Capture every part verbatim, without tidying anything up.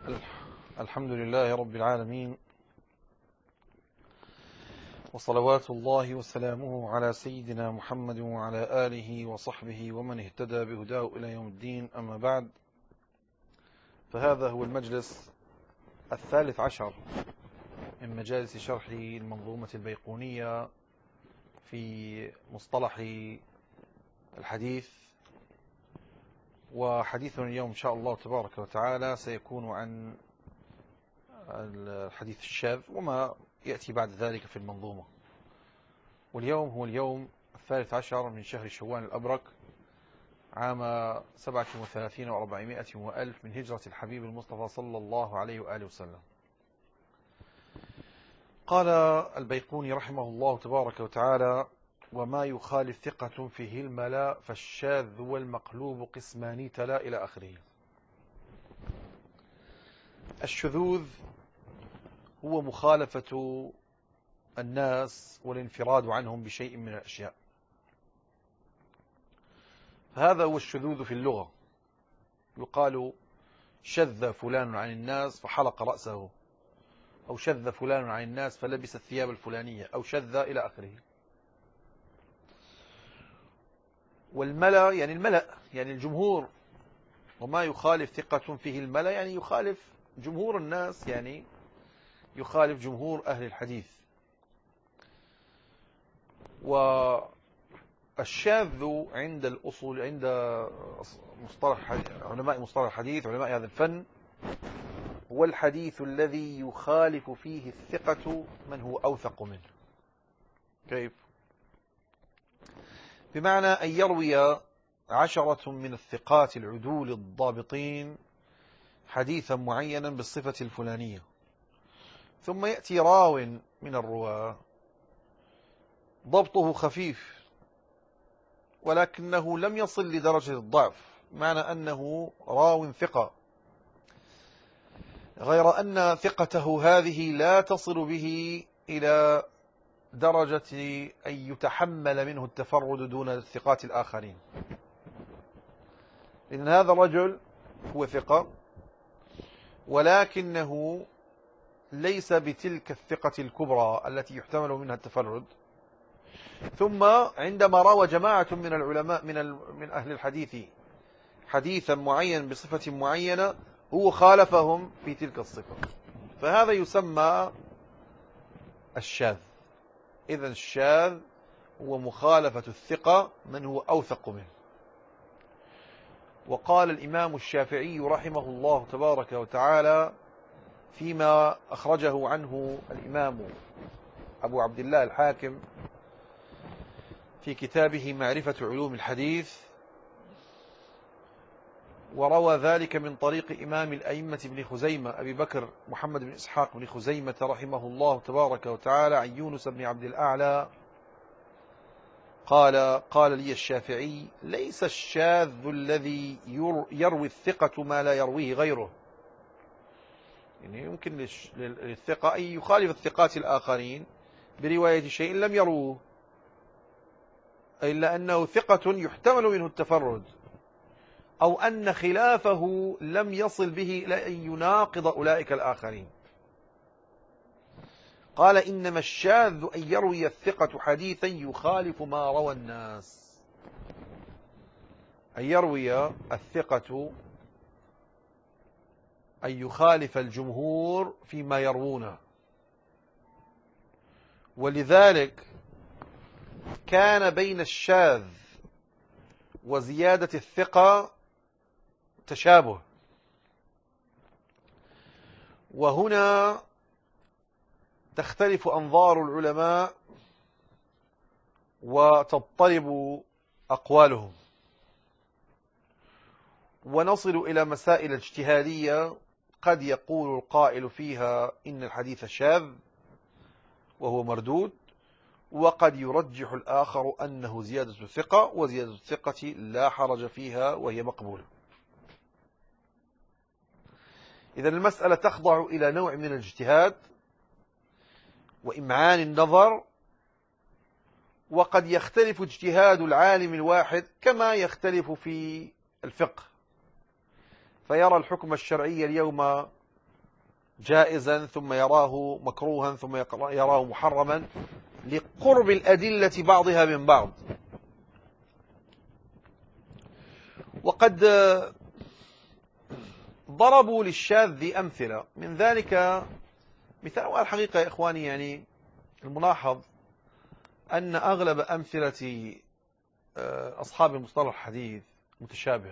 الحمد لله رب العالمين، وصلوات الله وسلامه على سيدنا محمد وعلى آله وصحبه ومن اهتدى بهداه إلى يوم الدين. أما بعد، فهذا هو المجلس الثالث عشر من مجالس شرح المنظومة البيقونية في مصطلح الحديث. وحديثنا اليوم إن شاء الله تبارك وتعالى سيكون عن الحديث الشاذ وما يأتي بعد ذلك في المنظومة. واليوم هو اليوم الثالث عشر من شهر شوال الأبرك، عام سبعة وثلاثين وأربعمائة وألف من هجرة الحبيب المصطفى صلى الله عليه وآله وسلم. قال البيقوني رحمه الله تبارك وتعالى: وما يخالف ثقة فيه الملا فالشاذ والمقلوب قسمان تلا، إلى آخره. الشذوذ هو مخالفة الناس والانفراد عنهم بشيء من الأشياء. هذا هو الشذوذ في اللغة. يقال شذ فلان عن الناس فحلق رأسه، أو شذ فلان عن الناس فلبس الثياب الفلانية، أو شذ إلى آخره. والملأ يعني الملأ يعني الجمهور. وما يخالف ثقة فيه الملأ يعني يخالف جمهور الناس، يعني يخالف جمهور أهل الحديث. والشاذ عند الأصول، عند مصطلح علماء مصطلح الحديث، علماء هذا الفن، هو الحديث الذي يخالف فيه الثقة من هو أوثق منه. كيف؟ بمعنى أن يروي عشرة من الثقات العدول الضابطين حديثا معينا بالصفة الفلانية، ثم يأتي راو من الرواة ضبطه خفيف ولكنه لم يصل لدرجة الضعف، معنى أنه راو ثقة، غير أن ثقته هذه لا تصل به إلى درجة أن يتحمل منه التفرد دون الثقات الآخرين. إذن هذا الرجل هو ثقة ولكنه ليس بتلك الثقة الكبرى التي يحتمل منها التفرد. ثم عندما روى جماعة من العلماء من من أهل الحديث حديثا معين بصفة معينة، هو خالفهم في تلك الصفة، فهذا يسمى الشاذ. إذن الشاذ هو مخالفة الثقة من هو أوثق منه. وقال الإمام الشافعي رحمه الله تبارك وتعالى فيما أخرجه عنه الإمام أبو عبد الله الحاكم في كتابه معرفة علوم الحديث، وروى ذلك من طريق إمام الأئمة ابن خزيمة أبي بكر محمد بن إسحاق بن خزيمة رحمه الله تبارك وتعالى عن يونس بن عبد الأعلى قال: قال لي الشافعي: ليس الشاذ الذي يروي الثقة ما لا يرويه غيره. يعني يمكن للثقة أن يخالف الثقات الآخرين برواية شيء لم يروه، إلا أنه ثقة يحتمل منه التفرد، أو أن خلافه لم يصل به إلى أن يناقض أولئك الآخرين. قال: إنما الشاذ أن يروي الثقة حديثا يخالف ما روى الناس. أن يروي الثقة أن يخالف الجمهور فيما يروونه. ولذلك كان بين الشاذ وزيادة الثقة تشابه. وهنا تختلف أنظار العلماء وتضطرب أقوالهم، ونصل إلى مسائل اجتهادية قد يقول القائل فيها إن الحديث شاذ وهو مردود، وقد يرجح الآخر أنه زيادة الثقة، وزيادة الثقة لا حرج فيها وهي مقبولة. إذن المسألة تخضع إلى نوع من الاجتهاد وإمعان النظر، وقد يختلف اجتهاد العالم الواحد كما يختلف في الفقه، فيرى الحكم الشرعي اليوم جائزا ثم يراه مكروها ثم يراه محرما لقرب الأدلة بعضها من بعض. وقد ضربوا للشاذ أمثلة من ذلك. مثال الحقيقة يا إخواني، يعني الملاحظ أن أغلب أمثلة أصحاب المصطلح الحديث متشابهة،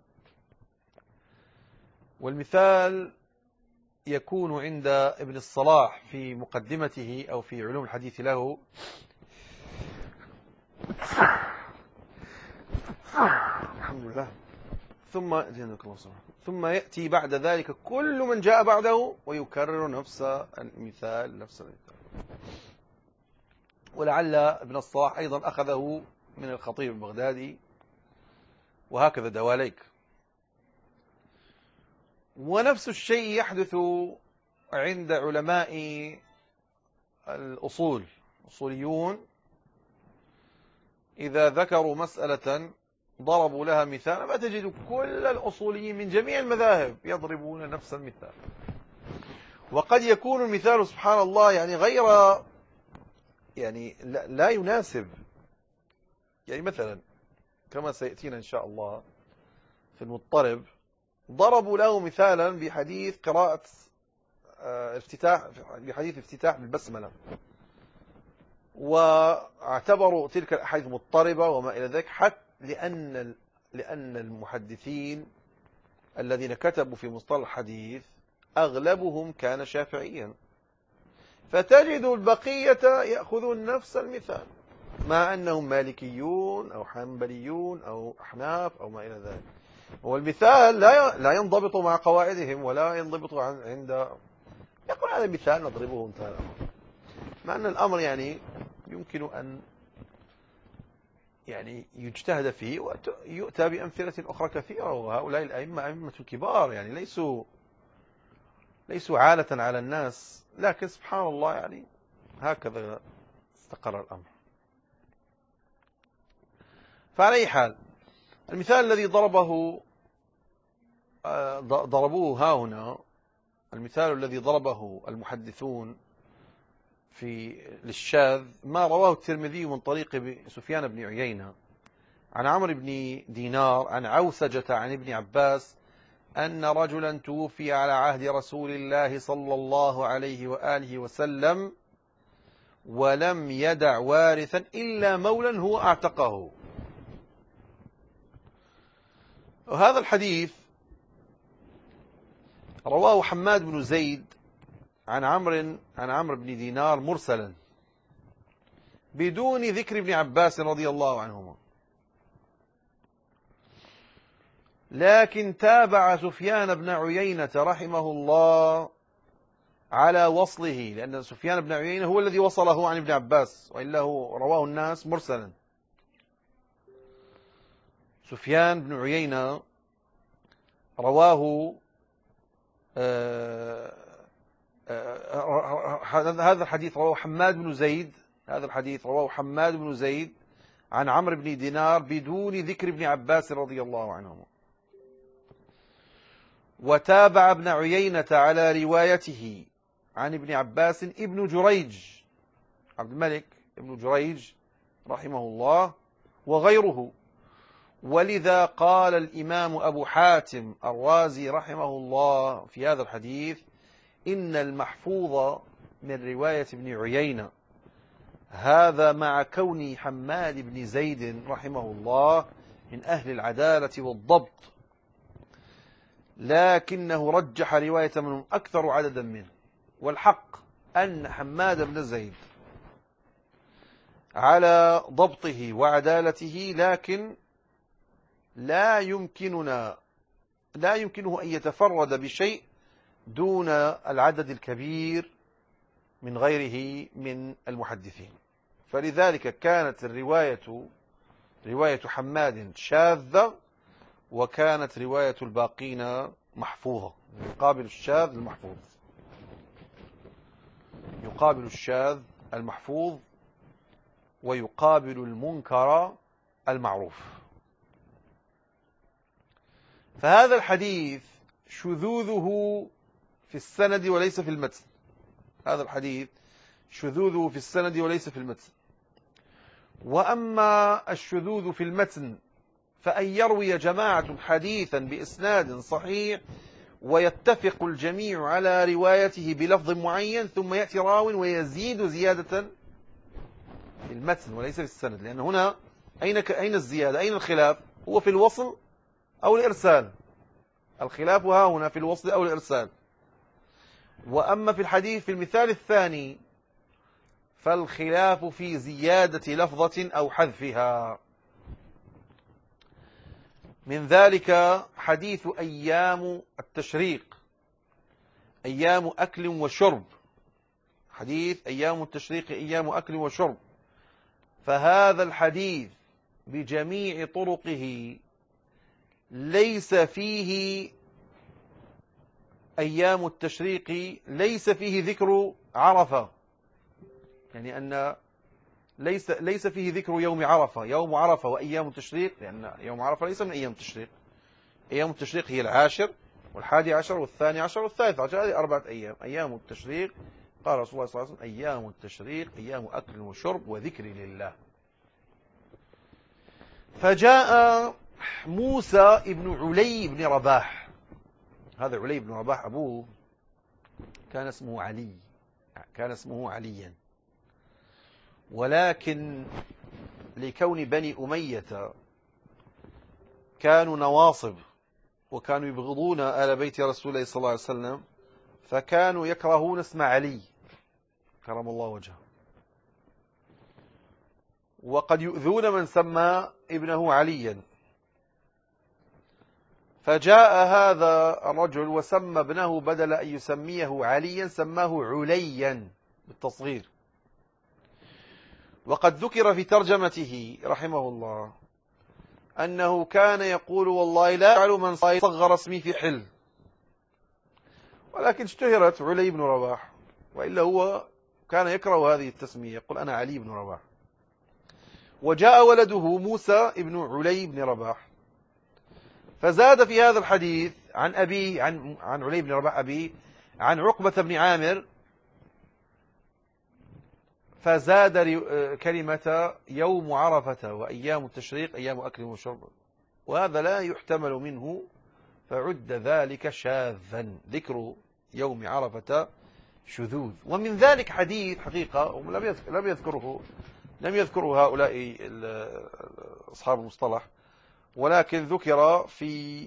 والمثال يكون عند ابن الصلاح في مقدمته أو في علوم الحديث له الحمد لله ثم ثم يأتي بعد ذلك كل من جاء بعده ويكرر نفس المثال نفس المثال. ولعل ابن الصلاح أيضا أخذه من الخطيب البغدادي، وهكذا دواليك. ونفس الشيء يحدث عند علماء الأصول، الأصوليون إذا ذكروا مسألة ضربوا لها مثال، ما تجد كل الأصوليين من جميع المذاهب يضربون نفس المثال. وقد يكون المثال سبحان الله يعني غير يعني لا يناسب. يعني مثلا كما سيأتينا إن شاء الله في المضطرب، ضربوا له مثالا بحديث قراءة افتتاح بحديث افتتاح بالبسملة، واعتبروا تلك الأحاديث مضطربة وما إلى ذلك، حتى لأن لأن المحدثين الذين كتبوا في مصطلح الحديث أغلبهم كان شافعيا، فتجد البقية يأخذون نفس المثال مع أنهم مالكيون أو حنبليون أو أحناف أو ما إلى ذلك. والمثال لا لا ينضبط مع قواعدهم ولا ينضبط عند يقول هذا مثال نضربه انتهى الأمر، مع أن الأمر يعني يمكن أن يعني يجتهد فيه ويؤتى بأمثلة أخرى كثيرة. وهؤلاء الأئمة أئمة كبار، يعني ليسوا ليسوا عالة على الناس، لكن سبحان الله يعني هكذا استقر الأمر. فعلى أي حال، المثال الذي ضربه ضربوه ها هنا، المثال الذي ضربه المحدثون في للشاذ ما رواه الترمذي من طريق سفيان بن عيينة عن عمرو بن دينار عن عوسجة عن ابن عباس أن رجلا توفي على عهد رسول الله صلى الله عليه وآله وسلم ولم يدع وارثا إلا مولا هو أعتقه. وهذا الحديث رواه حماد بن زيد عن عمرو عن عمرو بن دينار مرسلا بدون ذكر ابن عباس رضي الله عنهما، لكن تابع سفيان بن عيينة رحمه الله على وصله، لأن سفيان بن عيينة هو الذي وصله عن ابن عباس، وإلا هو رواه الناس مرسلا. سفيان بن عيينة رواه آه هذا الحديث رواه حماد بن زيد هذا الحديث رواه حماد بن زيد عن عمرو بن دينار بدون ذكر ابن عباس رضي الله عنهما. وتابع ابن عيينة على روايته عن ابن عباس ابن جريج عبد الملك ابن جريج رحمه الله وغيره. ولذا قال الإمام أبو حاتم الرازي رحمه الله في هذا الحديث: إن المحفوظ من رواية ابن عيينة هذا مع كون حماد بن زيد رحمه الله من أهل العدالة والضبط، لكنه رجح رواية منهم أكثر عددا منه. والحق أن حماد بن زيد على ضبطه وعدالته، لكن لا يمكننا لا يمكنه أن يتفرد بشيء دون العدد الكبير من غيره من المحدثين. فلذلك كانت الرواية رواية حماد شاذة، وكانت رواية الباقين محفوظة. يقابل الشاذ المحفوظ يقابل الشاذ المحفوظ ويقابل المنكر المعروف. فهذا الحديث شذوذه في السند وليس في المتن. هذا الحديث شذوذه في السند وليس في المتن. وأما الشذوذ في المتن فأن يروي جماعة حديثا بإسناد صحيح ويتفق الجميع على روايته بلفظ معين، ثم يأتي راو ويزيد زيادة في المتن وليس في السند، لأن هنا أين أين الزيادة؟ أين الخلاف؟ هو في الوصل أو الإرسال؟ الخلاف ها هنا في الوصل أو الإرسال. وأما في الحديث في المثال الثاني فالخلاف في زيادة لفظة أو حذفها. من ذلك حديث أيام التشريق، أيام أكل وشرب، حديث أيام التشريق أيام أكل وشرب، فهذا الحديث بجميع طرقه ليس فيه أيام التشريق، ليس فيه ذكر عرفة، يعني أن ليس ليس فيه ذكر يوم عرفة، يوم عرفة وأيام التشريق، لأن يوم عرفة ليس من أيام التشريق. أيام التشريق هي العاشر والحادي عشر والثاني عشر والثالث عشر، هذه أربعة أيام. أيام التشريق قال رسول الله صلى الله عليه وسلم أيام التشريق أيام أكل وشرب وذكر لله. فجاء موسى ابن علي بن رباح، هذا علي بن رباح أبوه كان اسمه علي، كان اسمه عليا، ولكن لكون بني أمية كانوا نواصب وكانوا يبغضون آل بيت رسول الله صلى الله عليه وسلم، فكانوا يكرهون اسم علي كرم الله وجهه، وقد يؤذون من سمى ابنه عليا. فجاء هذا الرجل وسمى ابنه بدل أن يسميه عليا سماه عليا بالتصغير. وقد ذكر في ترجمته رحمه الله أنه كان يقول والله لا أفعل من صغر اسمي في حل، ولكن اشتهرت علي بن رباح، وإلا هو كان يكره هذه التسمية، يقول أنا علي بن رباح. وجاء ولده موسى ابن علي بن رباح، فزاد في هذا الحديث عن أبي عن عن علي بن رباح أبي عن عقبة بن عامر، فزاد كلمة يوم عرفة وأيام التشريق أيام أكل وشرب، وهذا لا يحتمل منه، فعد ذلك شاذا، ذكر يوم عرفة شذوذ. ومن ذلك حديث حقيقة لم يذكره لم يذكره هؤلاء أصحاب المصطلح، ولكن ذكر في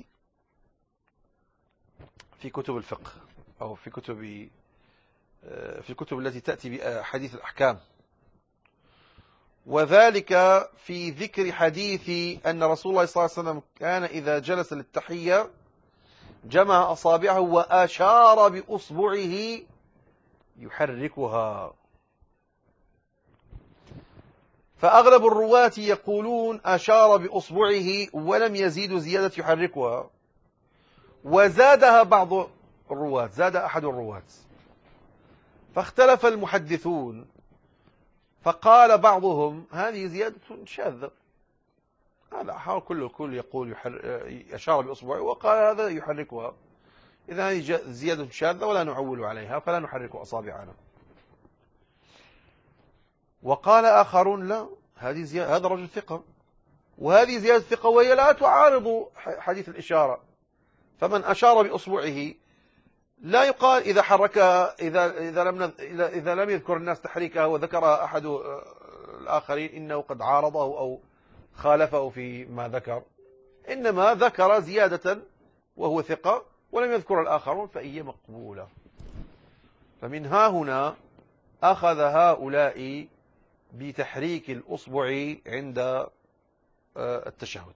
في كتب الفقه أو في كتب في الكتب التي تأتي بحديث الأحكام، وذلك في ذكر حديث أن رسول الله صلى الله عليه وسلم كان إذا جلس للتحية جمع أصابعه وأشار بأصبعه يحركها. فأغلب الرواة يقولون أشار بأصبعه ولم يزيد زيادة يحركها، وزادها بعض الرواة، زاد أحد الرواة، فاختلف المحدثون، فقال بعضهم هذه زيادة شاذة، هذا حال كل الكل يقول أشار بأصبعه وقال هذا يحركها، إذا هذه زيادة شاذة ولا نعول عليها فلا نحرك أصابعنا. وقال آخرون لا، هذه زيادة، هذا رجل ثقة وهذه زيادة ثقة وهي لا تعارض حديث الإشارة، فمن أشار بأصبعه لا يقال إذا حركها إذا إذا لم إذا لم يذكر الناس تحريكها وذكر أحد الآخرين إنه قد عارضه أو خالفه فيما ذكر، إنما ذكر زيادة وهو ثقة ولم يذكر الآخرون فهي مقبولة. فمن ها هنا أخذ هؤلاء بتحريك الأصبع عند التشهد،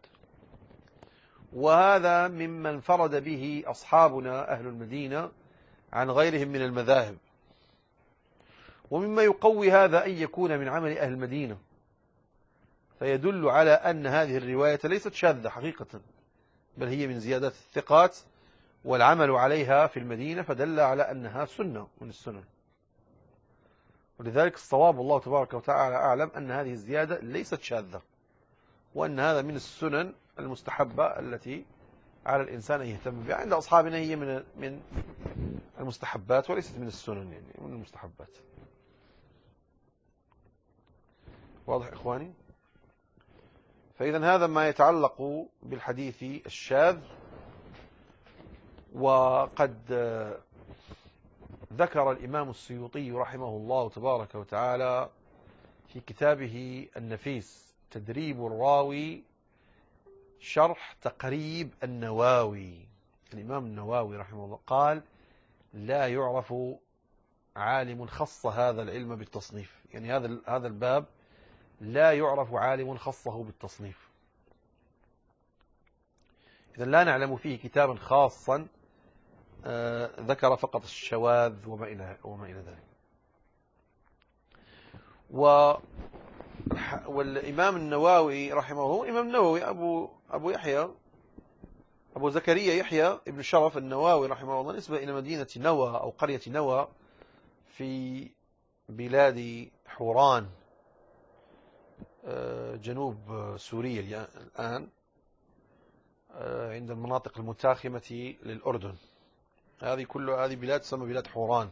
وهذا مما انفرد به أصحابنا أهل المدينة عن غيرهم من المذاهب. ومما يقوي هذا أن يكون من عمل أهل المدينة، فيدل على أن هذه الرواية ليست شاذة حقيقة، بل هي من زيادات الثقات والعمل عليها في المدينة، فدل على أنها سنة من السنن. ولذلك الصواب الله تبارك وتعالى أعلم أن هذه الزيادة ليست شاذة، وأن هذا من السنن المستحبة التي على الإنسان أن يهتم بها. عند أصحابنا هي من من المستحبات وليست من السنن، يعني من المستحبات. واضح إخواني؟ فإذا هذا ما يتعلق بالحديث الشاذ. وقد ذكر الإمام السيوطي رحمه الله تبارك وتعالى في كتابه النفيس تدريب الراوي شرح تقريب النواوي. الإمام النواوي رحمه الله قال: لا يعرف عالم خص هذا العلم بالتصنيف، يعني هذا هذا الباب لا يعرف عالم خصه بالتصنيف. إذا لا نعلم فيه كتابا خاصا آه ذكر فقط الشواذ وما إلى وما إلى ذلك. و والإمام النووي رحمه الله، الإمام النووي أبو أبو يحيى أبو زكريا يحيى ابن شرف النووي رحمه الله، نسبة إلى مدينة نوى أو قرية نوى في بلاد حوران جنوب سوريا الآن، عند المناطق المتاخمة للأردن. هذه كلها هذه بلاد تسمى بلاد حوران،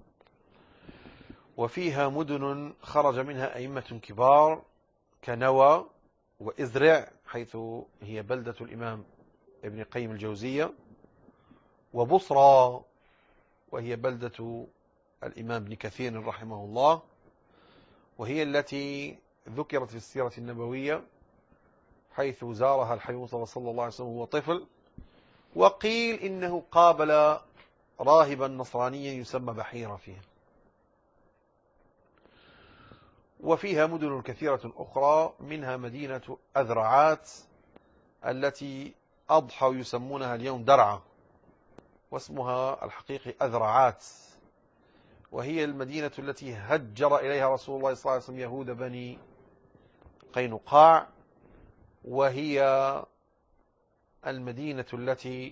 وفيها مدن خرج منها أئمة كبار كنوى وإزرع حيث هي بلدة الإمام ابن قيم الجوزية، وبصرى وهي بلدة الإمام ابن كثير رحمه الله، وهي التي ذكرت في السيرة النبوية حيث زارها الحبيب صلى الله عليه وسلم وهو طفل، وقيل إنه قابل راهبا نصرانيا يسمى بحيرة فيها. وفيها مدن كثيرة أخرى، منها مدينة أذرعات التي أضحوا يسمونها اليوم درعا، واسمها الحقيقي أذرعات، وهي المدينة التي هجر إليها رسول الله صلى الله عليه وسلم يهود بني قينقاع، وهي المدينة التي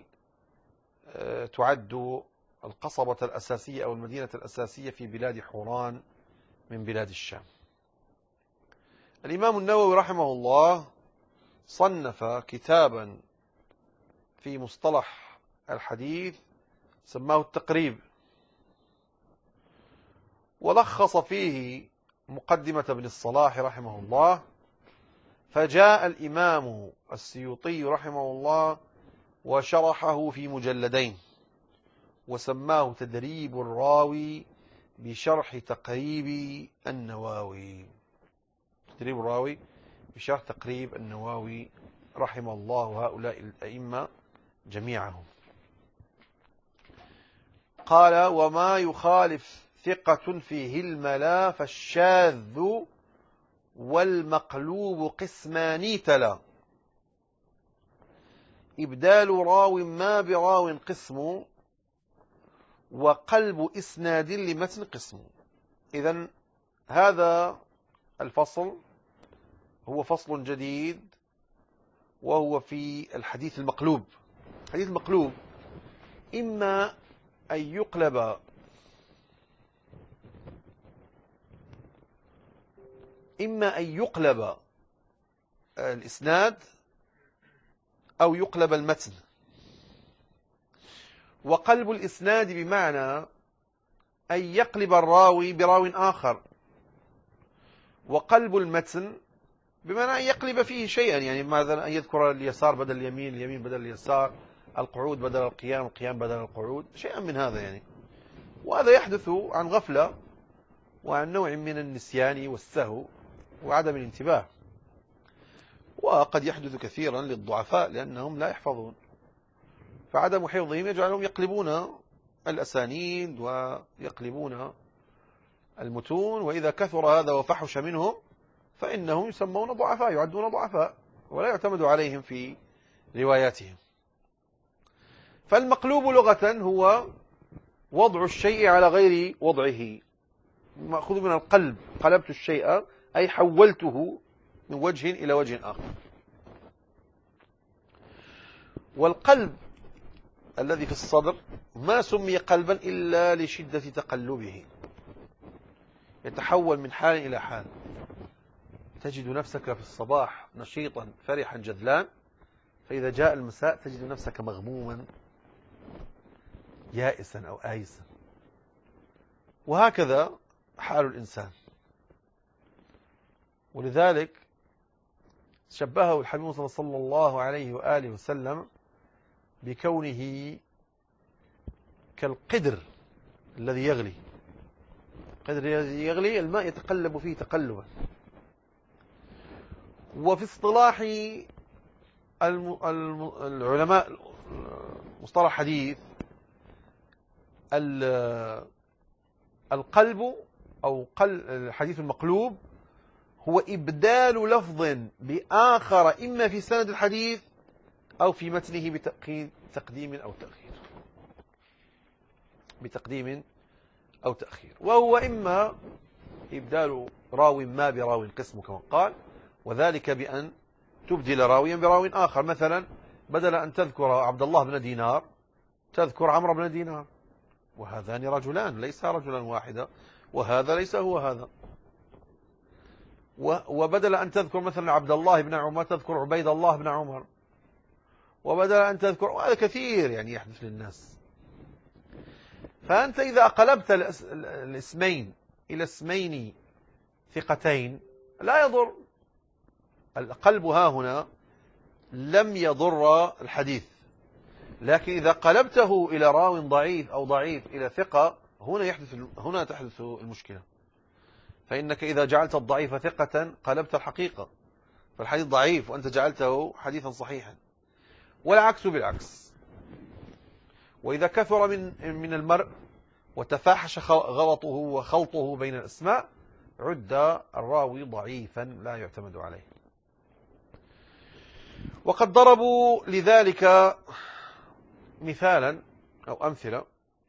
تعد القصبة الأساسية أو المدينة الأساسية في بلاد حوران من بلاد الشام. الإمام النووي رحمه الله صنف كتابا في مصطلح الحديث سماه التقريب، ولخص فيه مقدمة ابن الصلاح رحمه الله. فجاء الإمام السيوطي رحمه الله وشرحه في مجلدين، وسماه تدريب الراوي بشرح تقريب النواوي. تدريب الراوي بشرح تقريب النواوي رحم الله هؤلاء الأئمة جميعهم. قال: وما يخالف ثقة فيه الملا فالشاذ والمقلوب قسمان تلا، إبدال راو ما براو قسم، وقلب إسناد لمتن قسم. إذن هذا الفصل هو فصل جديد، وهو في الحديث المقلوب. الحديث المقلوب إما أن يقلب إما أن يقلب الإسناد أو يقلب المتن. وقلب الإسناد بمعنى أن يقلب الراوي براو آخر، وقلب المتن بمعنى أن يقلب فيه شيئا، يعني مثلا أن يذكر اليسار بدل اليمين، اليمين بدل اليسار، القعود بدل القيام، القيام بدل القعود، شيئا من هذا يعني. وهذا يحدث عن غفلة وعن نوع من النسيان والسهو وعدم الانتباه، وقد يحدث كثيرا للضعفاء لأنهم لا يحفظون، فعدم حفظهم يجعلهم يقلبون الأسانيد ويقلبون المتون، وإذا كثر هذا وفحش منهم فإنهم يسمون ضعفاء، يعدون ضعفاء ولا يعتمد عليهم في رواياتهم. فالمقلوب لغة هو وضع الشيء على غير وضعه، مأخوذ من القلب، قلبت الشيء أي حولته من وجه إلى وجه آخر. والقلب الذي في الصدر ما سمي قلبا إلا لشدة تقلبه، يتحول من حال إلى حال. تجد نفسك في الصباح نشيطا فرحا جذلان، فإذا جاء المساء تجد نفسك مغموما يائسا أو آيسا. وهكذا حال الإنسان. ولذلك شبهه الحبيب صلى الله عليه وآله وسلم بكونه كالقدر الذي يغلي. القدر الذي يغلي الماء يتقلب فيه تقلبا. وفي اصطلاح العلماء مصطلح حديث، القلب أو الحديث المقلوب هو إبدال لفظ بآخر إما في سند الحديث أو في متنه بتقديم أو تأخير بتقديم أو تأخير وهو إما إبدال راو ما براو قسم كما قال، وذلك بأن تبدل راويا براو آخر. مثلا بدل أن تذكر عبد الله بن دينار تذكر عمرو بن دينار، وهذان رجلان ليس رجلا واحدا، وهذا ليس هو هذا. وبدل أن تذكر مثلا عبد الله بن عمر تذكر عبيد الله بن عمر، وبدل أن تذكر، وهذا كثير يعني يحدث للناس. فأنت إذا قلبت الاسمين إلى اسمين ثقتين لا يضر. القلب ها هنا لم يضر الحديث، لكن إذا قلبته إلى راو ضعيف أو ضعيف إلى ثقة هنا يحدث هنا تحدث المشكلة. فإنك إذا جعلت الضعيف ثقة قلبت الحقيقة، فالحديث ضعيف وأنت جعلته حديثا صحيحا، والعكس بالعكس. وإذا كثر من من المرء وتفاحش غلطه وخلطه بين الأسماء عد الراوي ضعيفا لا يعتمد عليه. وقد ضربوا لذلك مثالا أو أمثلة.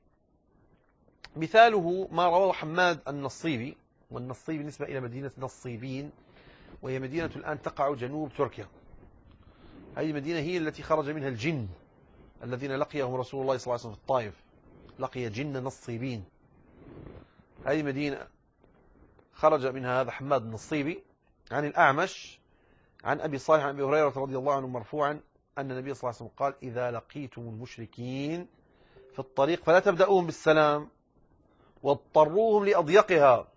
مثاله ما رواه حماد النصيبي، والنصيبي بالنسبة إلى مدينة نصيبين، وهي مدينة الآن تقع جنوب تركيا. هذه المدينة هي التي خرج منها الجن الذين لقيهم رسول الله صلى الله عليه وسلم في الطائف، لقي جن نصيبين. هذه مدينة خرج منها هذا حماد النصيبي عن الأعمش عن أبي صالح عن أبي هريرة رضي الله عنه مرفوعا أن النبي صلى الله عليه وسلم قال: إذا لقيتم المشركين في الطريق فلا تبدأوهم بالسلام واضطروهم لأضيقها.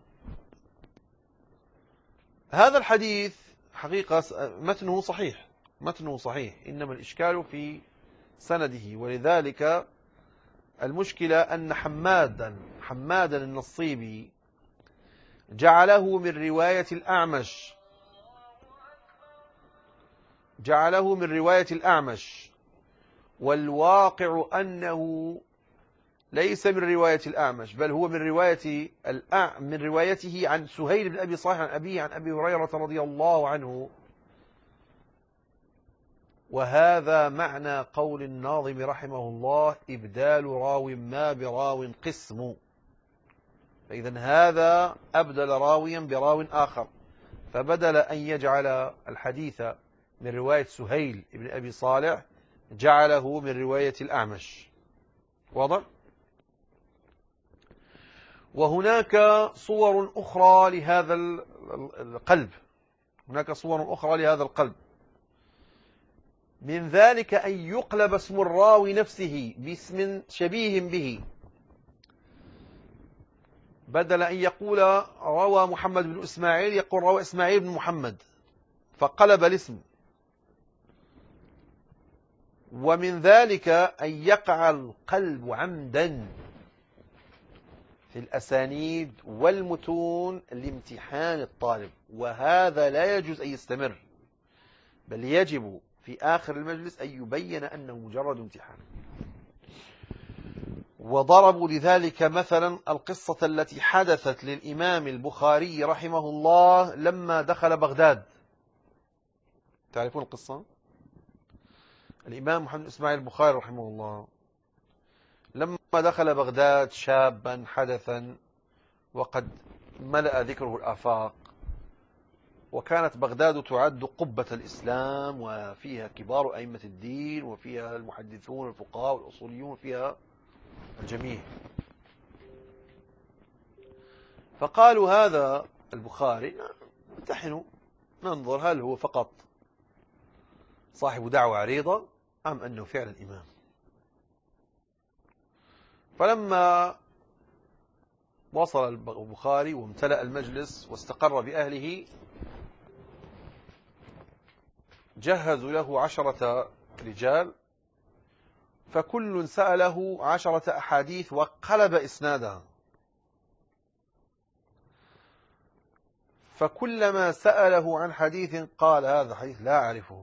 هذا الحديث حقيقة متنه صحيح، متنه صحيح، إنما الإشكال في سنده. ولذلك المشكلة أن حمادا حمادا النصيبي جعله من رواية الأعمش جعله من رواية الأعمش والواقع أنه ليس من رواية الأعمش، بل هو من رواية الأع... من روايته عن سهيل بن أبي صالح عن أبيه عن أبي هريرة رضي الله عنه. وهذا معنى قول الناظم رحمه الله: إبدال راو ما براو قسم. فإذا هذا أبدل راويا براو آخر، فبدل أن يجعل الحديث من رواية سهيل بن أبي صالح جعله من رواية الأعمش. واضح؟ وهناك صور أخرى لهذا القلب هناك صور أخرى لهذا القلب من ذلك أن يقلب اسم الراوي نفسه باسم شبيه به، بدل أن يقول روى محمد بن إسماعيل يقول روى إسماعيل بن محمد، فقلب الاسم. ومن ذلك أن يقع القلب عمدا في الأسانيد والمتون لامتحان الطالب، وهذا لا يجوز أن يستمر، بل يجب في آخر المجلس أن يبين أنه مجرد امتحان. وضربوا لذلك مثلا القصة التي حدثت للإمام البخاري رحمه الله لما دخل بغداد. تعرفون القصة؟ الإمام محمد إسماعيل البخاري رحمه الله لما دخل بغداد شابا حدثا وقد ملأ ذكره الآفاق، وكانت بغداد تعد قبة الإسلام، وفيها كبار أئمة الدين، وفيها المحدثون والفقهاء والأصوليون، وفيها الجميع. فقالوا هذا البخاري نمتحنه ننظر هل هو فقط صاحب دعوة عريضة أم أنه فعلا إمام. فلما وصل البخاري وامتلأ المجلس واستقر بأهله جهزوا له عشرة رجال، فكل سأله عشرة أحاديث وقلب إسنادها، فكلما سأله عن حديث قال هذا حديث لا أعرفه.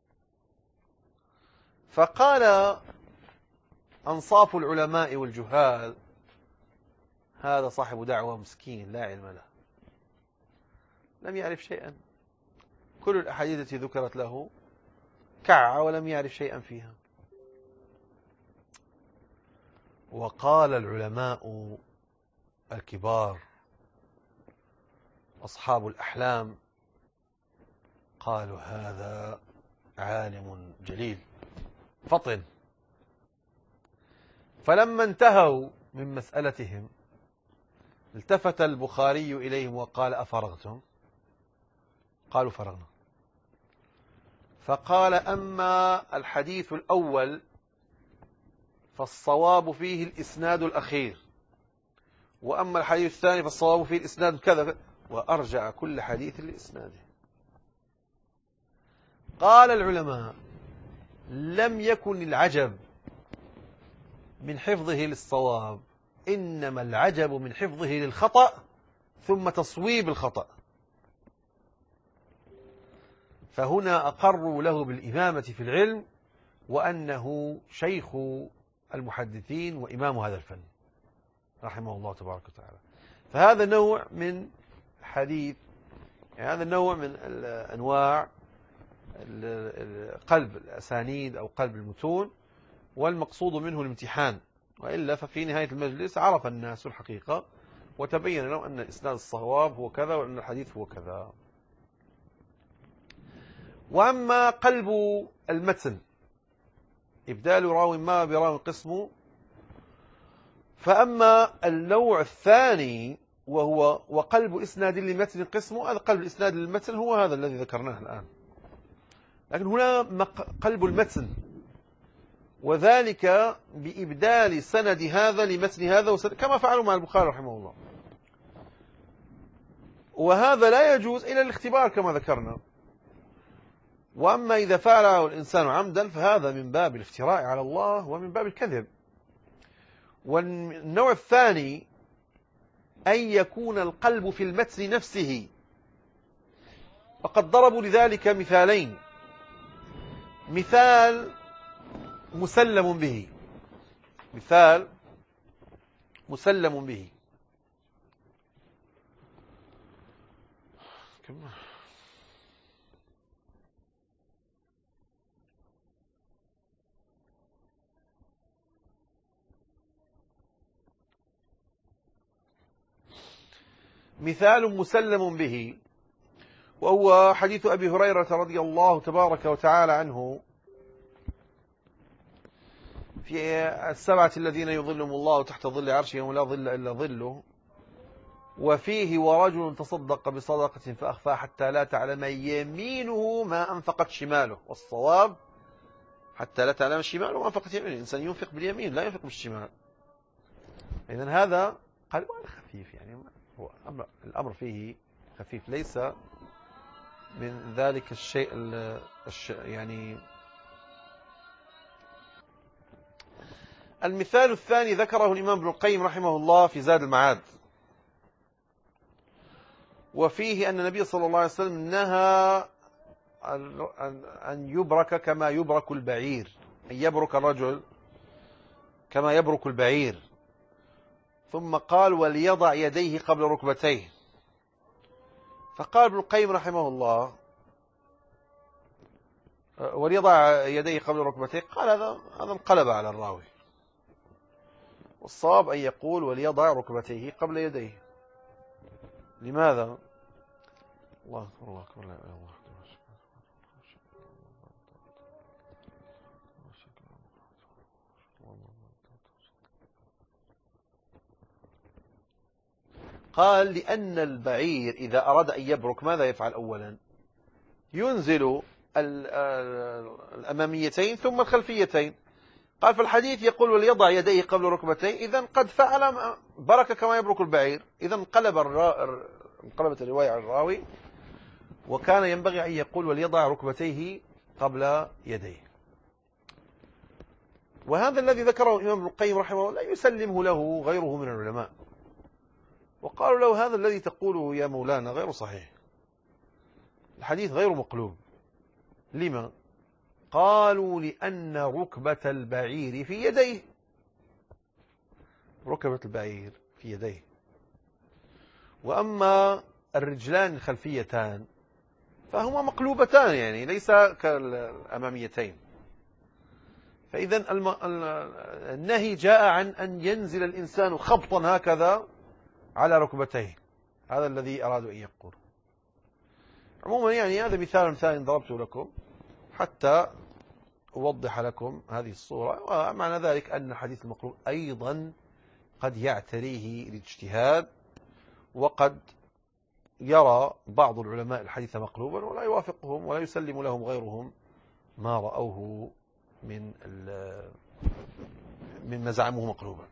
فقال أنصاف العلماء والجهال هذا صاحب دعوة مسكين لا علم له، لم يعرف شيئا، كل الأحاديث التي ذكرت له كع ولم يعرف شيئا فيها. وقال العلماء الكبار أصحاب الأحلام قالوا هذا عالم جليل فطن. فلما انتهوا من مسألتهم التفت البخاري إليهم وقال أفرغتم؟ قالوا فرغنا. فقال أما الحديث الأول فالصواب فيه الإسناد الأخير، وأما الحديث الثاني فالصواب فيه الإسناد كذا، وأرجع كل حديث لإسناده. قال العلماء لم يكن العجب من حفظه للصواب، إنما العجب من حفظه للخطأ ثم تصويب الخطأ. فهنا أقروا له بالإمامة في العلم وأنه شيخ المحدثين وإمام هذا الفن رحمه الله تبارك وتعالى. فهذا نوع من حديث، يعني هذا النوع من أنواع قلب الأسانيد أو قلب المتون، والمقصود منه الامتحان، وإلا ففي نهاية المجلس عرف الناس الحقيقة وتبين لهم أن الإسناد الصواب هو كذا وأن الحديث هو كذا. وأما قلب المتن إبدال راو ما براو قسمه، فأما النوع الثاني وهو وقلب إسناد لمتن قسمه، هذا قلب الإسناد للمتن هو هذا الذي ذكرناه الآن. لكن هنا قلب المتن، وذلك بإبدال سند هذا لمتن هذا كما فعلوا مع البخاري رحمه الله. وهذا لا يجوز إلى الاختبار كما ذكرنا. وأما إذا فعله الإنسان عمدا فهذا من باب الافتراء على الله ومن باب الكذب. والنوع الثاني أن يكون القلب في المتن نفسه، وقد ضربوا لذلك مثالين. مثال مسلم به، مثال مسلم به مثال مسلم به وهو حديث أبي هريرة رضي الله تبارك وتعالى عنه في السبعة الذين يظلهم الله تحت ظل عرشه يوم لا ظل إلا ظله، وفيه ورجل تصدق بصدقة فأخفى حتى لا تعلم يمينه ما أنفقت شماله، والصواب حتى لا تعلم شماله ما أنفقت يمينه. الإنسان ينفق باليمين لا ينفق بالشمال. إذن هذا قال خفيف، يعني هو أمر الأمر فيه خفيف، ليس من ذلك الشيء الش يعني. المثال الثاني ذكره الإمام ابن القيم رحمه الله في زاد المعاد، وفيه أن النبي صلى الله عليه وسلم نهى أن يبرك كما يبرك البعير، أن يبرك الرجل كما يبرك البعير. ثم قال وليضع يديه قبل ركبتيه. فقال ابن القيم رحمه الله وليضع يديه قبل ركبتيه، قال هذا هذا انقلب على الراوي، والصواب أن يقول وليضع ركبتيه قبل يديه. لماذا؟ الله أكبر الله أكبر لا إله إلا الله. قال لأن البعير إذا أراد أن يبرك ماذا يفعل أولا؟ ينزل الأماميتين ثم الخلفيتين. قال فالحديث يقول وليضع يديه قبل ركبتيه، إذن قد فعل برك كما يبرك البعير. إذن انقلب الرا... انقلبت الرواية على الراوي، وكان ينبغي أن يقول وليضع ركبتيه قبل يديه. وهذا الذي ذكره الإمام ابن القيم رحمه الله لا يسلمه له غيره من العلماء، وقالوا له هذا الذي تقوله يا مولانا غير صحيح، الحديث غير مقلوب. لما؟ قالوا لأن ركبة البعير في يديه، ركبة البعير في يديه، وأما الرجلان الخلفيتان فهما مقلوبتان، يعني ليس كالأماميتين. فإذا النهي جاء عن أن ينزل الإنسان خبطا هكذا على ركبتيه، هذا الذي أرادوا أن يقول. عموما يعني هذا مثال مثال ضربته لكم حتى أوضح لكم هذه الصورة، ومعنى ذلك أن الحديث المقلوب أيضا قد يعتريه الاجتهاد، وقد يرى بعض العلماء الحديث مقلوبا ولا يوافقهم ولا يسلم لهم غيرهم ما رأوه من مما زعموه مقلوبا.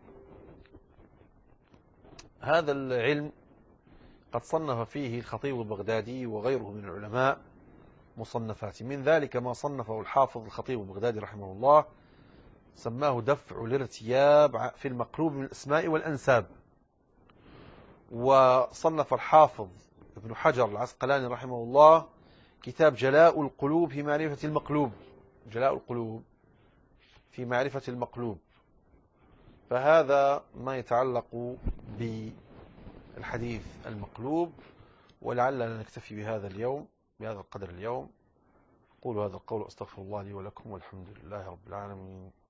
هذا العلم قد صنف فيه الخطيب البغدادي وغيره من العلماء مصنفات، من ذلك ما صنفه الحافظ الخطيب البغدادي رحمه الله، سماه دفع الارتياب في المقلوب من الأسماء والأنساب. وصنف الحافظ ابن حجر العسقلاني رحمه الله كتاب جلاء القلوب في معرفة المقلوب، جلاء القلوب في معرفة المقلوب. فهذا ما يتعلق بالحديث المقلوب، ولعلنا نكتفي بهذا اليوم، بهذا القدر اليوم. قولوا هذا القول، أستغفر الله لي ولكم، والحمد لله رب العالمين.